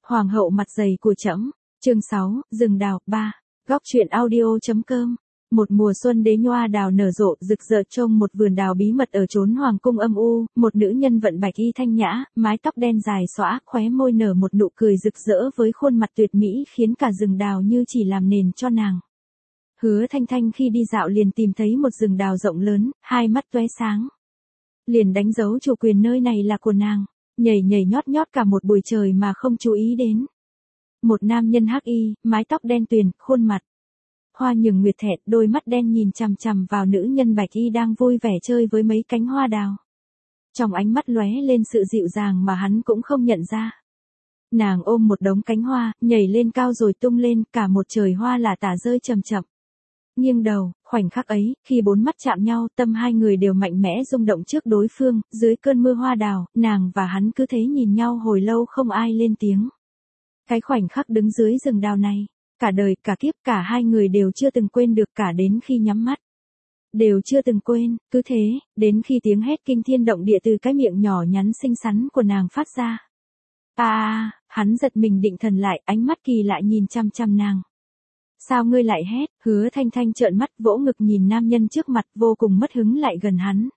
Hoàng hậu mặt dày của trẫm. Chương 6, rừng đào 3. Góc truyện audio.com. Một mùa xuân đế nhoa đào nở rộ rực rỡ trong một vườn đào bí mật ở chốn hoàng cung âm u, một nữ nhân vận bạch y thanh nhã, mái tóc đen dài xõa, khóe môi nở một nụ cười rực rỡ với khuôn mặt tuyệt mỹ khiến cả rừng đào như chỉ làm nền cho nàng. Hứa Thanh Thanh khi đi dạo liền tìm thấy một rừng đào rộng lớn, hai mắt tóe sáng. Liền đánh dấu chủ quyền nơi này là của nàng, nhảy nhảy nhót nhót cả một buổi trời mà không chú ý đến. Một nam nhân hắc y, mái tóc đen tuyền, khuôn mặt hoa nhường nguyệt thẹn, đôi mắt đen nhìn chằm chằm vào nữ nhân bạch y đang vui vẻ chơi với mấy cánh hoa đào. Trong ánh mắt lóe lên sự dịu dàng mà hắn cũng không nhận ra. Nàng ôm một đống cánh hoa, nhảy lên cao rồi tung lên, cả một trời hoa là tả rơi chậm chậm. Nghiêng đầu, khoảnh khắc ấy, khi bốn mắt chạm nhau, tâm hai người đều mạnh mẽ rung động trước đối phương, dưới cơn mưa hoa đào, nàng và hắn cứ thế nhìn nhau hồi lâu không ai lên tiếng. Cái khoảnh khắc đứng dưới rừng đào này, cả đời, cả kiếp, cả hai người đều chưa từng quên được, cả đến khi nhắm mắt. Đều chưa từng quên, cứ thế, đến khi tiếng hét kinh thiên động địa từ cái miệng nhỏ nhắn xinh xắn của nàng phát ra. Hắn giật mình định thần lại, ánh mắt kỳ lạ nhìn chăm chăm nàng. Sao ngươi lại hét? Hứa Thanh Thanh trợn mắt vỗ ngực nhìn nam nhân trước mặt, vô cùng mất hứng lại gần hắn.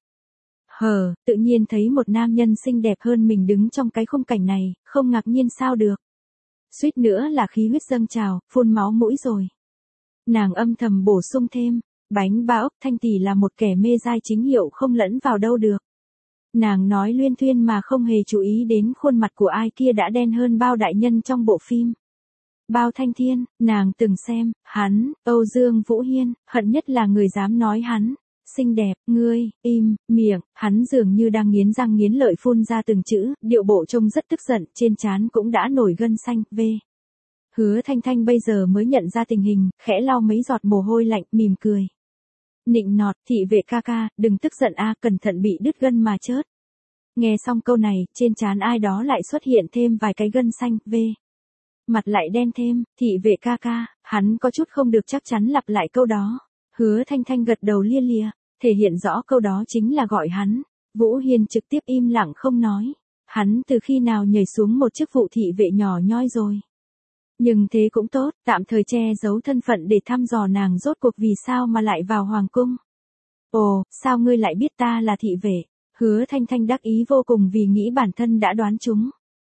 Tự nhiên thấy một nam nhân xinh đẹp hơn mình đứng trong cái khung cảnh này, không ngạc nhiên sao được. Suýt nữa là khí huyết dâng trào, phun máu mũi rồi. Nàng âm thầm bổ sung thêm, bánh ba ốc Thanh tỷ là một kẻ mê dai chính hiệu không lẫn vào đâu được. Nàng nói luyên thuyên mà không hề chú ý đến khuôn mặt của ai kia đã đen hơn bao đại nhân trong bộ phim. Bao Thanh Thiên, nàng từng xem, hắn, Âu Dương Vũ Hiên, hận nhất là người dám nói hắn, xinh đẹp, ngươi, im, miệng, hắn dường như đang nghiến răng nghiến lợi phun ra từng chữ, điệu bộ trông rất tức giận, trên trán cũng đã nổi gân xanh, Hứa Thanh Thanh bây giờ mới nhận ra tình hình, khẽ lau mấy giọt mồ hôi lạnh, mỉm cười. Nịnh nọt, thị vệ ca ca, đừng tức giận cẩn thận bị đứt gân mà chớt. Nghe xong câu này, trên trán ai đó lại xuất hiện thêm vài cái gân xanh, Mặt lại đen thêm, thị vệ ca ca, hắn có chút không được chắc chắn lặp lại câu đó. Hứa Thanh Thanh gật đầu lia lịa, thể hiện rõ câu đó chính là gọi hắn. Vũ Hiên trực tiếp im lặng không nói. Hắn từ khi nào nhảy xuống một chức vụ thị vệ nhỏ nhoi rồi. Nhưng thế cũng tốt, tạm thời che giấu thân phận để thăm dò nàng rốt cuộc vì sao mà lại vào hoàng cung. Ồ, sao ngươi lại biết ta là thị vệ? Hứa Thanh Thanh đắc ý vô cùng vì nghĩ bản thân đã đoán trúng.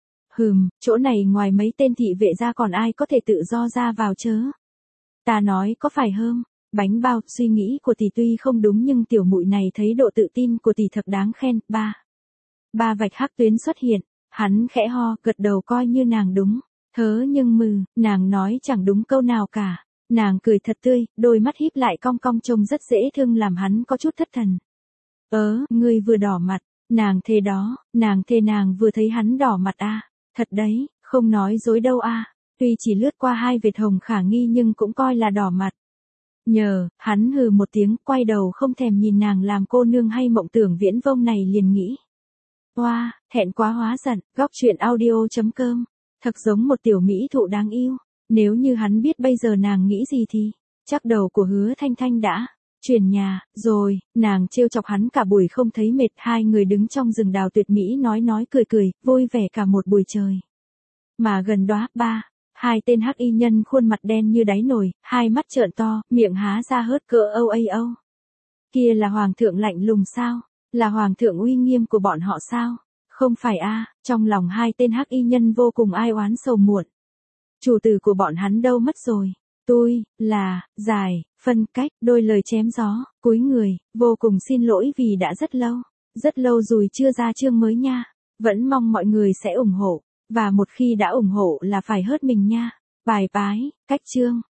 Chỗ này ngoài mấy tên thị vệ ra còn ai có thể tự do ra vào chớ? Ta nói có phải không? Bánh bao, suy nghĩ của tỷ tuy không đúng nhưng tiểu muội này thấy độ tự tin của tỷ thật đáng khen. Ba vạch hắc tuyến xuất hiện, hắn khẽ ho, gật đầu coi như nàng đúng. Nhưng nàng nói chẳng đúng câu nào cả. Nàng cười thật tươi, đôi mắt híp lại cong cong trông rất dễ thương làm hắn có chút thất thần. Ngươi vừa đỏ mặt, nàng thề đó, nàng thề nàng vừa thấy hắn đỏ mặt Thật đấy, không nói dối đâu Tuy chỉ lướt qua hai vệt hồng khả nghi nhưng cũng coi là đỏ mặt. Hắn hừ một tiếng, quay đầu không thèm nhìn nàng làm cô nương hay mộng tưởng viễn vông này liền nghĩ. Thẹn quá hóa giận, góc truyện audio.com. Thật giống một tiểu mỹ thụ đáng yêu. Nếu như hắn biết bây giờ nàng nghĩ gì thì, chắc đầu của Hứa Thanh Thanh đã chuyển nhà, rồi, nàng trêu chọc hắn cả buổi không thấy mệt, hai người đứng trong rừng đào tuyệt mỹ nói cười, vui vẻ cả một buổi trời. Mà gần đó, hai tên hắc y nhân khuôn mặt đen như đáy nồi, hai mắt trợn to, miệng há ra hớt cỡ âu. Kia là hoàng thượng lạnh lùng sao? Là hoàng thượng uy nghiêm của bọn họ sao? Không phải trong lòng hai tên hắc y nhân vô cùng ai oán sầu muộn. Chủ tử của bọn hắn đâu mất rồi? Tôi, là, giải, phân cách, đôi lời chém gió, cúi người, vô cùng xin lỗi vì đã rất lâu rồi chưa ra chương mới nha. Vẫn mong mọi người sẽ ủng hộ, và một khi đã ủng hộ là phải hớt mình nha. Bài bái, cách chương.